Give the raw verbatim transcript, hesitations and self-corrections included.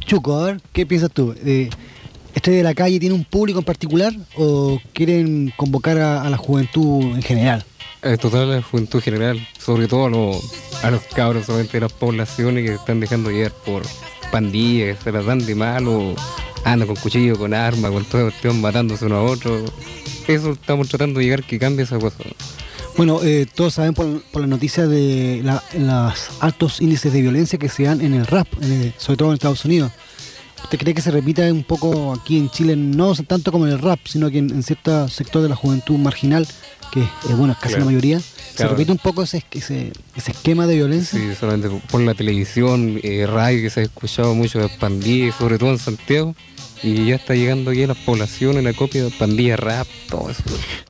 Chuco, a ver, ¿qué piensas tú? Eh, ¿Este de la calle tiene un público en particular o quieren convocar a, a la juventud en general? Es total la juventud general, sobre todo a los, a los cabros solamente de las poblaciones que están dejando llevar por pandillas, que se las dan de malo, andan con cuchillo, con armas, con todo, están matándose uno a otro. Eso estamos tratando de llegar que cambie esa cosa. Bueno, eh, todos saben por, por las noticias de la, los altos índices de violencia que se dan en el rap, en el, sobre todo en Estados Unidos. ¿Usted cree que se repita un poco aquí en Chile, no tanto como en el rap, sino que en, en cierto sector de la juventud marginal, que eh, bueno, es casi Claro. la mayoría, se Claro. repite un poco ese, ese, ese esquema de violencia? Sí, solamente por la televisión, eh, radio, que se ha escuchado mucho de pandillas, sobre todo en Santiago, y ya está llegando aquí a las poblaciones la copia de pandillas rap, todo eso.